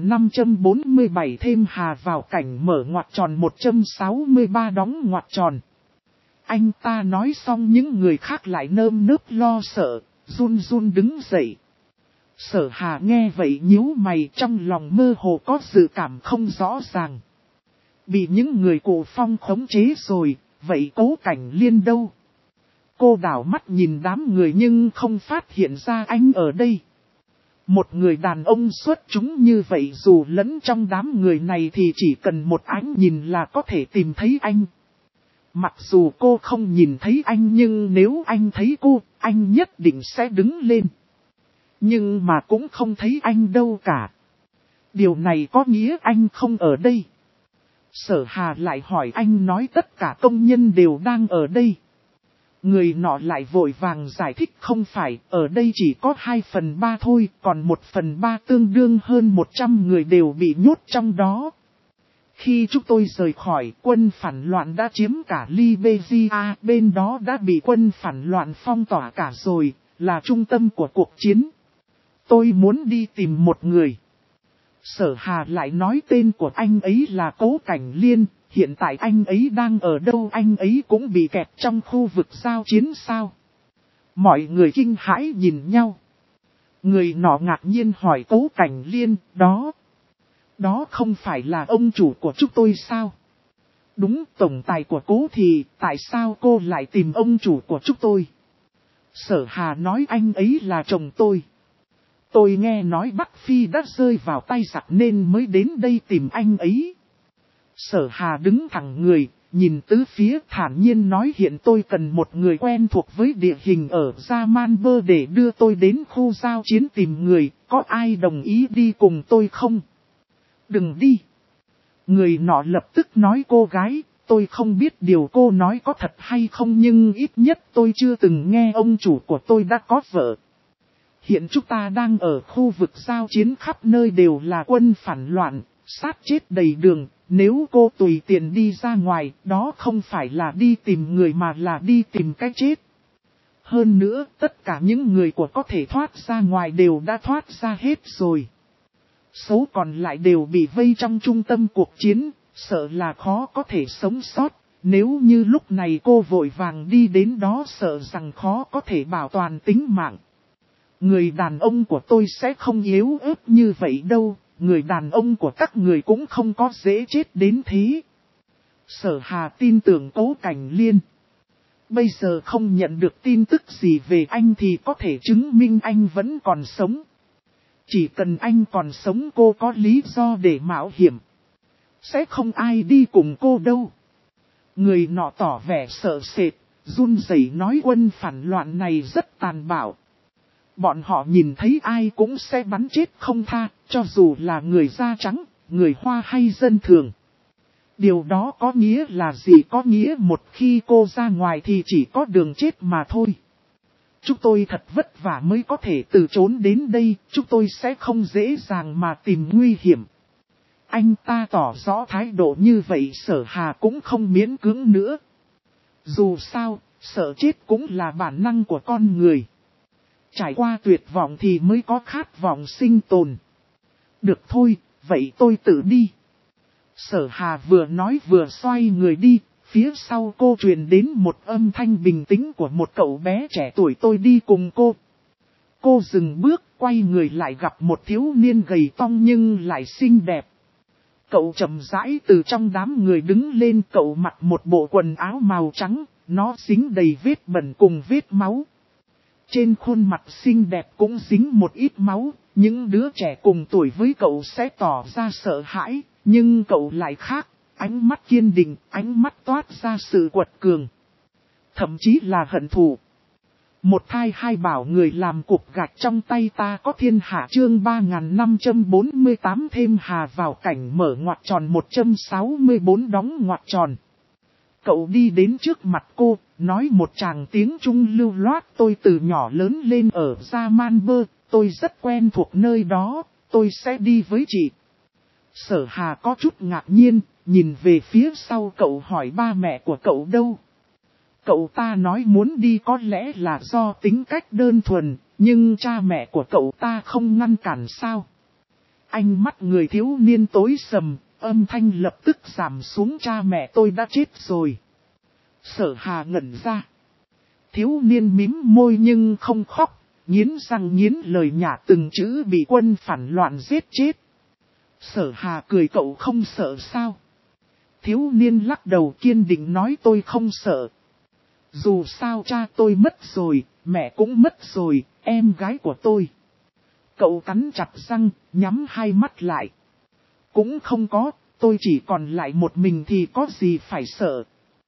3547 thêm hà vào cảnh mở ngoặc tròn 163 đóng ngoặc tròn. Anh ta nói xong những người khác lại nơm nớp lo sợ, run run đứng dậy. Sở Hà nghe vậy nhíu mày, trong lòng mơ hồ có dự cảm không rõ ràng. Bị những người cụ Phong khống chế rồi, vậy Cố Cảnh Liên đâu? Cô đảo mắt nhìn đám người nhưng không phát hiện ra anh ở đây. Một người đàn ông xuất chúng như vậy dù lẫn trong đám người này thì chỉ cần một ánh nhìn là có thể tìm thấy anh. Mặc dù cô không nhìn thấy anh nhưng nếu anh thấy cô, anh nhất định sẽ đứng lên. Nhưng mà cũng không thấy anh đâu cả. Điều này có nghĩa anh không ở đây. Sở Hà lại hỏi anh nói tất cả công nhân đều đang ở đây. Người nọ lại vội vàng giải thích không phải, ở đây chỉ có 2/3 thôi, còn 1/3 tương đương hơn 100 người đều bị nhốt trong đó. Khi chúng tôi rời khỏi, quân phản loạn đã chiếm cả Liberia, bên đó đã bị quân phản loạn phong tỏa cả rồi, là trung tâm của cuộc chiến. Tôi muốn đi tìm một người. Sở Hà lại nói tên của anh ấy là Cố Cảnh Liên, hiện tại anh ấy đang ở đâu, anh ấy cũng bị kẹt trong khu vực giao chiến sao? Mọi người kinh hãi nhìn nhau. Người nọ ngạc nhiên hỏi Cố Cảnh Liên, đó không phải là ông chủ của chúng tôi sao? Đúng, tổng tài của Cố thì, tại sao cô lại tìm ông chủ của chúng tôi? Sở Hà nói anh ấy là chồng tôi. Tôi nghe nói Bắc Phi đã rơi vào tay giặc nên mới đến đây tìm anh ấy. Sở Hà đứng thẳng người, nhìn tứ phía thản nhiên nói hiện tôi cần một người quen thuộc với địa hình ở Yamanber để đưa tôi đến khu giao chiến tìm người, có ai đồng ý đi cùng tôi không? Đừng đi. Người nọ lập tức nói cô gái, tôi không biết điều cô nói có thật hay không nhưng ít nhất tôi chưa từng nghe ông chủ của tôi đã có vợ. Hiện chúng ta đang ở khu vực giao chiến khắp nơi đều là quân phản loạn, sát chết đầy đường, nếu cô tùy tiện đi ra ngoài, đó không phải là đi tìm người mà là đi tìm cái chết. Hơn nữa, tất cả những người của có thể thoát ra ngoài đều đã thoát ra hết rồi. Số còn lại đều bị vây trong trung tâm cuộc chiến, sợ là khó có thể sống sót. Nếu như lúc này cô vội vàng đi đến đó sợ rằng khó có thể bảo toàn tính mạng. Người đàn ông của tôi sẽ không yếu ớt như vậy đâu, người đàn ông của các người cũng không có dễ chết đến thế. Sở Hà tin tưởng Cố Cảnh Liên. Bây giờ không nhận được tin tức gì về anh thì có thể chứng minh anh vẫn còn sống. Chỉ cần anh còn sống cô có lý do để mạo hiểm. Sẽ không ai đi cùng cô đâu. Người nọ tỏ vẻ sợ sệt, run rẩy nói quân phản loạn này rất tàn bạo. Bọn họ nhìn thấy ai cũng sẽ bắn chết không tha, cho dù là người da trắng, người Hoa hay dân thường. Điều đó có nghĩa là gì? Có nghĩa một khi cô ra ngoài thì chỉ có đường chết mà thôi. Chúng tôi thật vất vả mới có thể từ trốn đến đây, chúng tôi sẽ không dễ dàng mà tìm nguy hiểm. Anh ta tỏ rõ thái độ như vậy Sở Hà cũng không miễn cưỡng nữa. Dù sao, sợ chết cũng là bản năng của con người. Trải qua tuyệt vọng thì mới có khát vọng sinh tồn. Được thôi, vậy tôi tự đi. Sở Hà vừa nói vừa xoay người đi, phía sau cô truyền đến một âm thanh bình tĩnh của một cậu bé trẻ tuổi tôi đi cùng cô. Cô dừng bước, quay người lại gặp một thiếu niên gầy tong nhưng lại xinh đẹp. Cậu chậm rãi từ trong đám người đứng lên, cậu mặc một bộ quần áo màu trắng, nó dính đầy vết bẩn cùng vết máu. Trên khuôn mặt xinh đẹp cũng dính một ít máu, những đứa trẻ cùng tuổi với cậu sẽ tỏ ra sợ hãi, nhưng cậu lại khác, ánh mắt kiên định, ánh mắt toát ra sự quật cường. Thậm chí là hận thù. Một thai hai bảo người làm cục gạch trong tay ta có thiên hạ chương 3548 thêm hà vào cảnh mở ngoặc tròn 164 đóng ngoặc tròn. Cậu đi đến trước mặt cô, nói một tràng tiếng Trung lưu loát tôi từ nhỏ lớn lên ở Gia Man Bơ, tôi rất quen thuộc nơi đó, tôi sẽ đi với chị. Sở Hà có chút ngạc nhiên, nhìn về phía sau cậu hỏi ba mẹ của cậu đâu. Cậu ta nói muốn đi có lẽ là do tính cách đơn thuần, nhưng cha mẹ của cậu ta không ngăn cản sao. Ánh mắt người thiếu niên tối sầm, âm thanh lập tức giảm xuống cha mẹ tôi đã chết rồi. Sở Hà ngẩn ra. Thiếu niên mím môi nhưng không khóc, nghiến răng nghiến lời nhả từng chữ bị quân phản loạn giết chết. Sở Hà cười cậu không sợ sao? Thiếu niên lắc đầu kiên định nói tôi không sợ. Dù sao cha tôi mất rồi, mẹ cũng mất rồi, em gái của tôi. Cậu cắn chặt răng, nhắm hai mắt lại. Cũng không có, tôi chỉ còn lại một mình thì có gì phải sợ.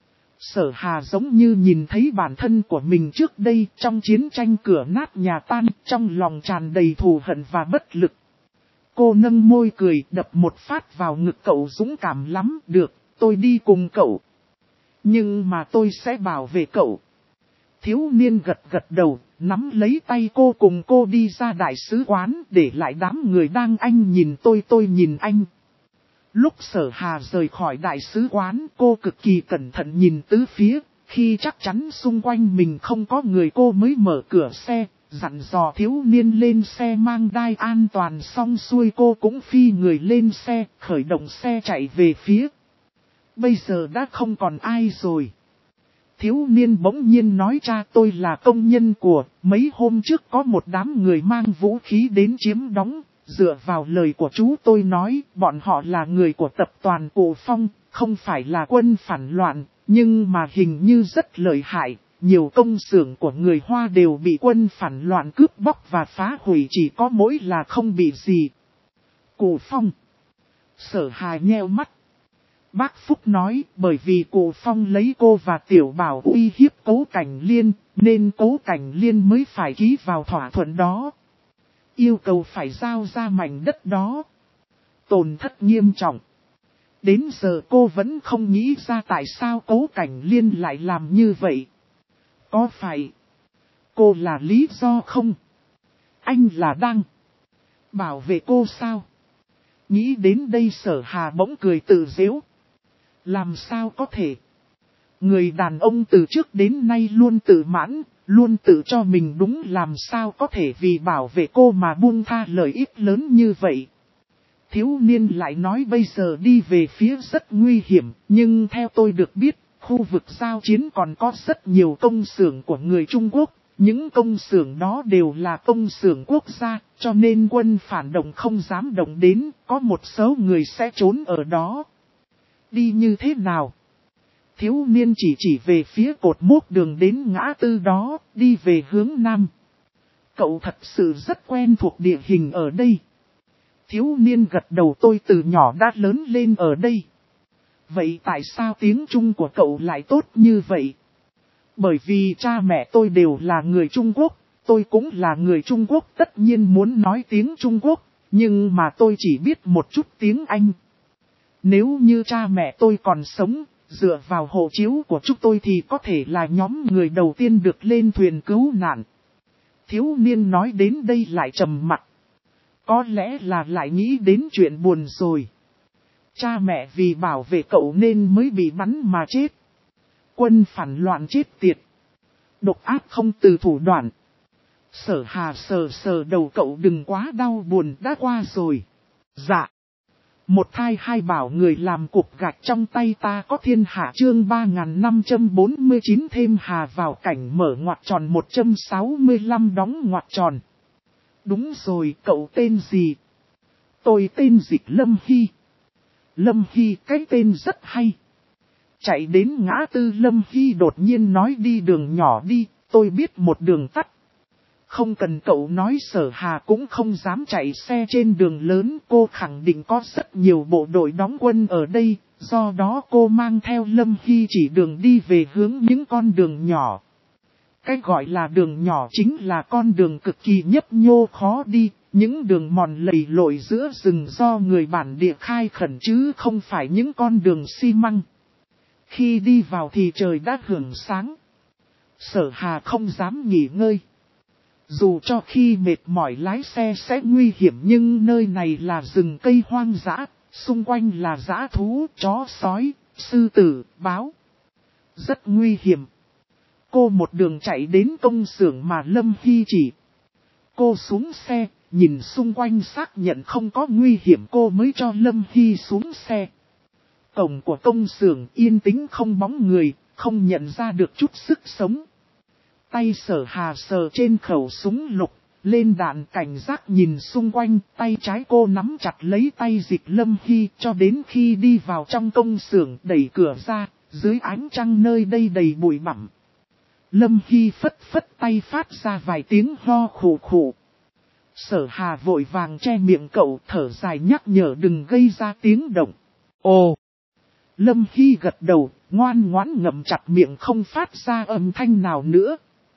Sở Hà giống như nhìn thấy bản thân của mình trước đây trong chiến tranh cửa nát nhà tan, trong lòng tràn đầy thù hận và bất lực. Cô nâng môi cười đập một phát vào ngực cậu dũng cảm lắm, được, tôi đi cùng cậu. Nhưng mà tôi sẽ bảo vệ cậu. Thiếu niên gật gật đầu, nắm lấy tay cô cùng cô đi ra đại sứ quán để lại đám người đang anh nhìn tôi nhìn anh. Lúc Sở Hà rời khỏi đại sứ quán cô cực kỳ cẩn thận nhìn tứ phía, khi chắc chắn xung quanh mình không có người cô mới mở cửa xe, dặn dò thiếu niên lên xe mang đai an toàn xong xuôi cô cũng phi người lên xe, khởi động xe chạy về phía. Bây giờ đã không còn ai rồi. Thiếu niên bỗng nhiên nói cha tôi là công nhân của, mấy hôm trước có một đám người mang vũ khí đến chiếm đóng, dựa vào lời của chú tôi nói, bọn họ là người của tập đoàn Cổ Phong, không phải là quân phản loạn, nhưng mà hình như rất lợi hại, nhiều công xưởng của người Hoa đều bị quân phản loạn cướp bóc và phá hủy chỉ có mỗi là không bị gì. Cổ Phong. Sở Hà nheo mắt. Bác Phúc nói, bởi vì Cổ Phong lấy cô và Tiểu Bảo uy hiếp Cố Cảnh Liên, nên Cố Cảnh Liên mới phải ký vào thỏa thuận đó. Yêu cầu phải giao ra mảnh đất đó. Tổn thất nghiêm trọng. Đến giờ cô vẫn không nghĩ ra tại sao Cố Cảnh Liên lại làm như vậy. Có phải cô là lý do không? Anh là đang bảo vệ cô sao? Nghĩ đến đây Sở Hà bỗng cười tự giễu. Làm sao có thể? Người đàn ông từ trước đến nay luôn tự mãn, luôn tự cho mình đúng, làm sao có thể vì bảo vệ cô mà buông tha lợi ích lớn như vậy. Thiếu niên lại nói bây giờ đi về phía rất nguy hiểm, nhưng theo tôi được biết, khu vực giao chiến còn có rất nhiều công xưởng của người Trung Quốc, Những công xưởng đó đều là công xưởng quốc gia, cho nên quân phản động không dám động đến, có một số người sẽ trốn ở đó. Đi như thế nào? Thiếu niên chỉ về phía cột mốc đường đến ngã tư đó, đi về hướng nam. Cậu thật sự rất quen thuộc địa hình ở đây. Thiếu niên gật đầu, tôi từ nhỏ đã lớn lên ở đây. Vậy tại sao tiếng Trung của cậu lại tốt như vậy? Bởi vì cha mẹ tôi đều là người Trung Quốc, tôi cũng là người Trung Quốc, tất nhiên muốn nói tiếng Trung Quốc, nhưng mà tôi chỉ biết một chút tiếng Anh. Nếu như cha mẹ tôi còn sống, dựa vào hộ chiếu của chúng tôi thì có thể là nhóm người đầu tiên được lên thuyền cứu nạn. Thiếu niên nói đến đây lại trầm mặt. Có lẽ là lại nghĩ đến chuyện buồn rồi. Cha mẹ vì bảo vệ cậu nên mới bị bắn mà chết. Quân phản loạn chết tiệt. Độc ác không từ thủ đoạn. Sở Hà sờ đầu cậu, đừng quá đau buồn, đã qua rồi. Dạ. Một thai hai bảo người làm cục gạch trong tay ta có thiên hạ chương 3549 thêm hà vào cảnh mở ngoặc tròn 165 đóng ngoặc tròn. Đúng rồi, cậu tên gì? Tôi tên Dịch Lâm Hy. Lâm Hy, cái tên rất hay. Chạy đến ngã tư Lâm Hy đột nhiên nói đi đường nhỏ đi, tôi biết một đường tắt. Không cần cậu nói, Sở Hà cũng không dám chạy xe trên đường lớn, cô khẳng định có rất nhiều bộ đội đóng quân ở đây, do đó cô mang theo Lâm Hy chỉ đường đi về hướng những con đường nhỏ. Cái gọi là đường nhỏ chính là con đường cực kỳ nhấp nhô khó đi, những đường mòn lầy lội giữa rừng do người bản địa khai khẩn chứ không phải những con đường xi măng. Khi đi vào thì trời đã hưởng sáng. Sở Hà không dám nghỉ ngơi. Dù cho khi mệt mỏi lái xe sẽ nguy hiểm, nhưng nơi này là rừng cây hoang dã, xung quanh là dã thú, chó sói, sư tử, báo. Rất nguy hiểm. Cô một đường chạy đến công xưởng mà Lâm Hy chỉ. Cô xuống xe, nhìn xung quanh xác nhận không có nguy hiểm cô mới cho Lâm Hy xuống xe. Cổng của công xưởng yên tĩnh không bóng người, không nhận ra được chút sức sống. Tay Sở Hà sờ trên khẩu súng lục, lên đạn cảnh giác nhìn xung quanh, tay trái cô nắm chặt lấy tay Dịch Lâm Hy cho đến khi đi vào trong công xưởng, đẩy cửa ra, dưới ánh trăng nơi đây đầy bụi bặm. Lâm Hy phất tay phát ra vài tiếng ho khủ khủ. Sở Hà vội vàng che miệng cậu, thở dài nhắc nhở đừng gây ra tiếng động. Ồ! Lâm Hy gật đầu, ngoan ngoãn ngậm chặt miệng không phát ra âm thanh nào nữa.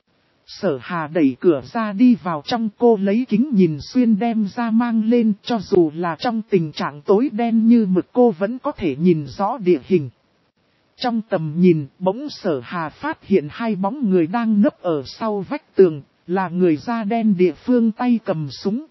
Sở Hà đẩy cửa ra đi vào trong, cô lấy kính nhìn xuyên đem ra mang lên, cho dù là trong tình trạng tối đen như mực cô vẫn có thể nhìn rõ địa hình. Trong tầm nhìn, bỗng Sở Hà phát hiện hai bóng người đang nấp ở sau vách tường, là người da đen địa phương tay cầm súng.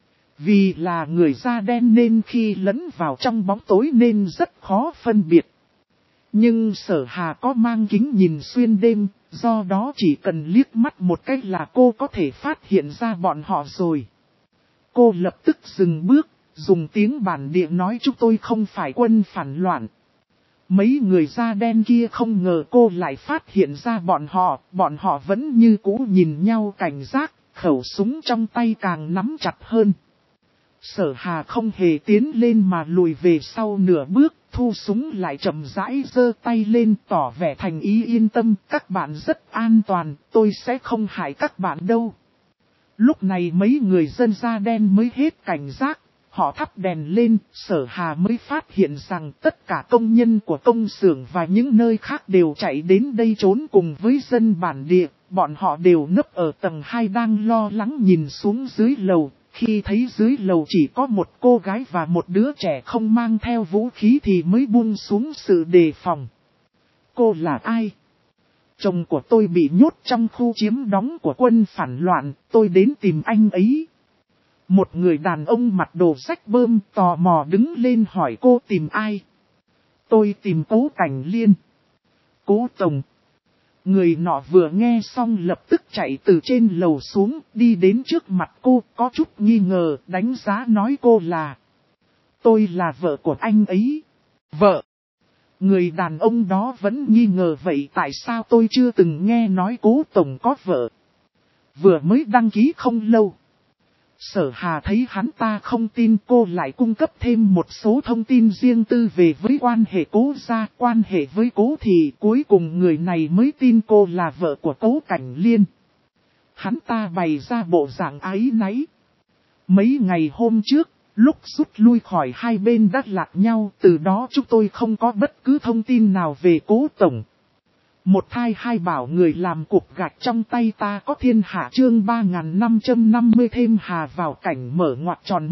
Vì là người da đen nên khi lẫn vào trong bóng tối nên rất khó phân biệt. Nhưng Sở Hà có mang kính nhìn xuyên đêm, do đó chỉ cần liếc mắt một cái là cô có thể phát hiện ra bọn họ rồi. Cô lập tức dừng bước, dùng tiếng bản địa nói chúng tôi không phải quân phản loạn. Mấy người da đen kia không ngờ cô lại phát hiện ra bọn họ vẫn như cũ nhìn nhau cảnh giác, khẩu súng trong tay càng nắm chặt hơn. Sở Hà không hề tiến lên mà lùi về sau nửa bước, thu súng lại chậm rãi giơ tay lên tỏ vẻ thành ý yên tâm, các bạn rất an toàn, tôi sẽ không hại các bạn đâu. Lúc này mấy người dân da đen mới hết cảnh giác, họ thắp đèn lên, Sở Hà mới phát hiện rằng tất cả công nhân của công xưởng và những nơi khác đều chạy đến đây trốn cùng với dân bản địa, bọn họ đều nấp ở tầng 2 đang lo lắng nhìn xuống dưới lầu. Khi thấy dưới lầu chỉ có một cô gái và một đứa trẻ không mang theo vũ khí thì mới buông xuống sự đề phòng. Cô là ai? Chồng của tôi bị nhốt trong khu chiếm đóng của quân phản loạn, tôi đến tìm anh ấy. Một người đàn ông mặc đồ rách bơm tò mò đứng lên hỏi cô tìm ai? Tôi tìm Cố Cảnh Liên. Cố Tổng. Người nọ vừa nghe xong lập tức chạy từ trên lầu xuống, đi đến trước mặt cô, có chút nghi ngờ, đánh giá nói cô là. Tôi là vợ của anh ấy. Vợ. Người đàn ông đó vẫn nghi ngờ vậy tại sao tôi chưa từng nghe nói Cố Tổng có vợ. Vừa mới đăng ký không lâu. Sở Hà thấy hắn ta không tin, cô lại cung cấp thêm một số thông tin riêng tư về với quan hệ Cố gia, quan hệ với Cố Thị. Cuối cùng người này mới tin cô là vợ của Cố Cảnh Liên. Hắn ta bày ra bộ dạng áy náy. Mấy ngày hôm trước, lúc rút lui khỏi hai bên đã lạc nhau, từ đó chúng tôi không có bất cứ thông tin nào về Cố Tổng. Một thai hai bảo người làm cục gạch trong tay ta có thiên hạ chương 3550 thêm hà vào cảnh mở ngoặc tròn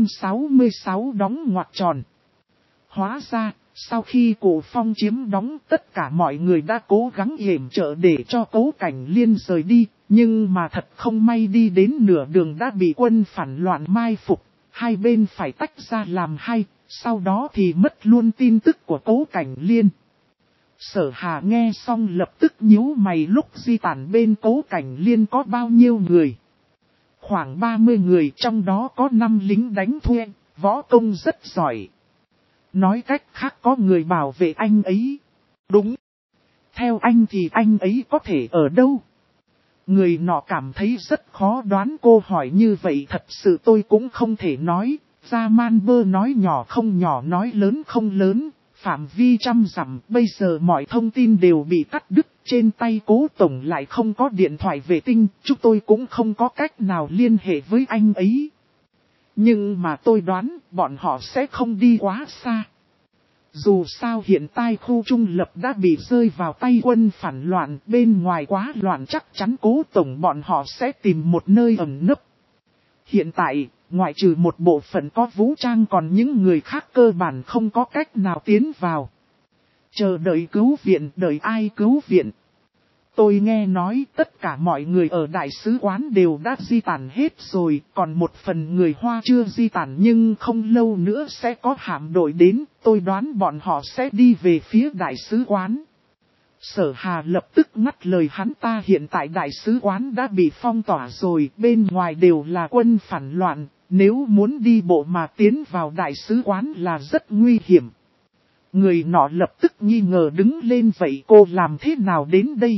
166 đóng ngoặc tròn. Hóa ra, sau khi cụ Phong chiếm đóng, tất cả mọi người đã cố gắng yểm trợ để cho Cố Cảnh Liên rời đi, nhưng mà thật không may đi đến nửa đường đã bị quân phản loạn mai phục, hai bên phải tách ra làm hai, sau đó thì mất luôn tin tức của Cố Cảnh Liên. Sở Hà nghe xong lập tức nhíu mày, lúc di tản bên Cố Cảnh Liên có bao nhiêu người? Khoảng 30 người, trong đó có 5 lính đánh thuê, võ công rất giỏi. Nói cách khác có người bảo vệ anh ấy. Đúng. Theo anh thì anh ấy có thể ở đâu? Người nọ cảm thấy rất khó đoán, cô hỏi như vậy thật sự tôi cũng không thể nói. Gia Man Bơ nói nhỏ không nhỏ, nói lớn không lớn. Phạm vi trăm dặm, bây giờ mọi thông tin đều bị cắt đứt, trên tay Cố Tổng lại không có điện thoại vệ tinh, chúng tôi cũng không có cách nào liên hệ với anh ấy. Nhưng mà tôi đoán, bọn họ sẽ không đi quá xa. Dù sao hiện tại khu trung lập đã bị rơi vào tay quân phản loạn, bên ngoài quá loạn, chắc chắn Cố Tổng bọn họ sẽ tìm một nơi ẩn nấp. Hiện tại, ngoại trừ một bộ phận có vũ trang, còn những người khác cơ bản không có cách nào tiến vào. Chờ đợi cứu viện, đợi ai cứu viện? Tôi nghe nói tất cả mọi người ở đại sứ quán đều đã di tản hết rồi, còn một phần người Hoa chưa di tản, nhưng không lâu nữa sẽ có hạm đội đến, tôi đoán bọn họ sẽ đi về phía đại sứ quán. Sở Hà lập tức ngắt lời hắn ta, hiện tại đại sứ quán đã bị phong tỏa rồi, bên ngoài đều là quân phản loạn, nếu muốn đi bộ mà tiến vào đại sứ quán là rất nguy hiểm. Người nọ lập tức nghi ngờ đứng lên, vậy cô làm thế nào đến đây?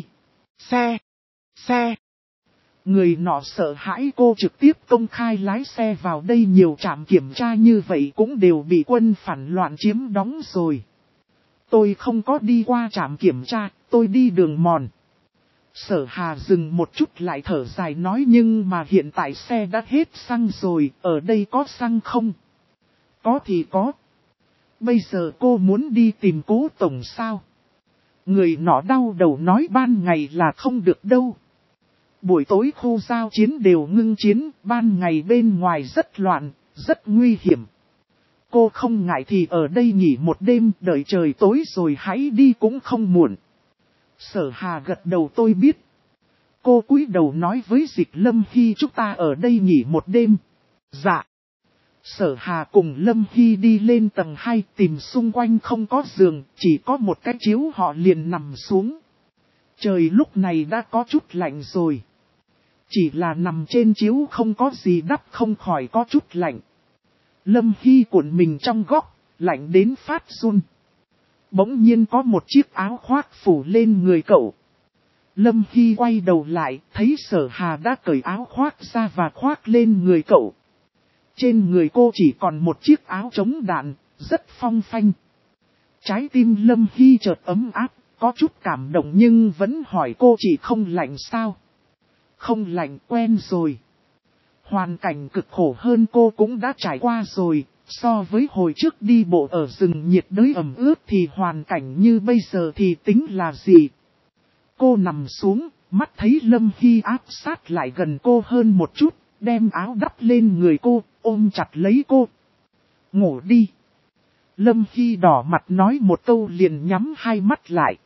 Xe. Người nọ sợ hãi, cô trực tiếp công khai lái xe vào đây, nhiều trạm kiểm tra như vậy cũng đều bị quân phản loạn chiếm đóng rồi. Tôi không có đi qua trạm kiểm tra, tôi đi đường mòn. Sở Hà dừng một chút lại thở dài nói, nhưng mà hiện tại xe đã hết xăng rồi, ở đây có xăng không? Có thì có. Bây giờ cô muốn đi tìm Cố Tổng sao? Người nọ đau đầu nói, ban ngày là không được đâu. Buổi tối khu giao chiến đều ngưng chiến, ban ngày bên ngoài rất loạn, rất nguy hiểm. Cô không ngại thì ở đây nghỉ một đêm, đợi trời tối rồi hãy đi cũng không muộn. Sở Hà gật đầu, tôi biết. Cô cúi đầu nói với Dịch Lâm Hy, chúng ta ở đây nghỉ một đêm. Dạ. Sở Hà cùng Lâm Hy đi lên tầng 2, tìm xung quanh không có giường, chỉ có một cái chiếu, họ liền nằm xuống. Trời lúc này đã có chút lạnh rồi. Chỉ là nằm trên chiếu không có gì đắp không khỏi có chút lạnh. Lâm Hy cuộn mình trong góc, lạnh đến phát run. Bỗng nhiên có một chiếc áo khoác phủ lên người cậu. Lâm Hy quay đầu lại, thấy Sở Hà đã cởi áo khoác ra và khoác lên người cậu. Trên người cô chỉ còn một chiếc áo chống đạn, rất phong phanh. Trái tim Lâm Hy chợt ấm áp, có chút cảm động nhưng vẫn hỏi cô, chỉ không lạnh sao? Không lạnh, quen rồi. Hoàn cảnh cực khổ hơn cô cũng đã trải qua rồi, so với hồi trước đi bộ ở rừng nhiệt đới ẩm ướt thì hoàn cảnh như bây giờ thì tính là gì? Cô nằm xuống, mắt thấy Lâm Hy áp sát lại gần cô hơn một chút, đem áo đắp lên người cô, ôm chặt lấy cô. Ngủ đi. Lâm Hy đỏ mặt nói một câu liền nhắm hai mắt lại.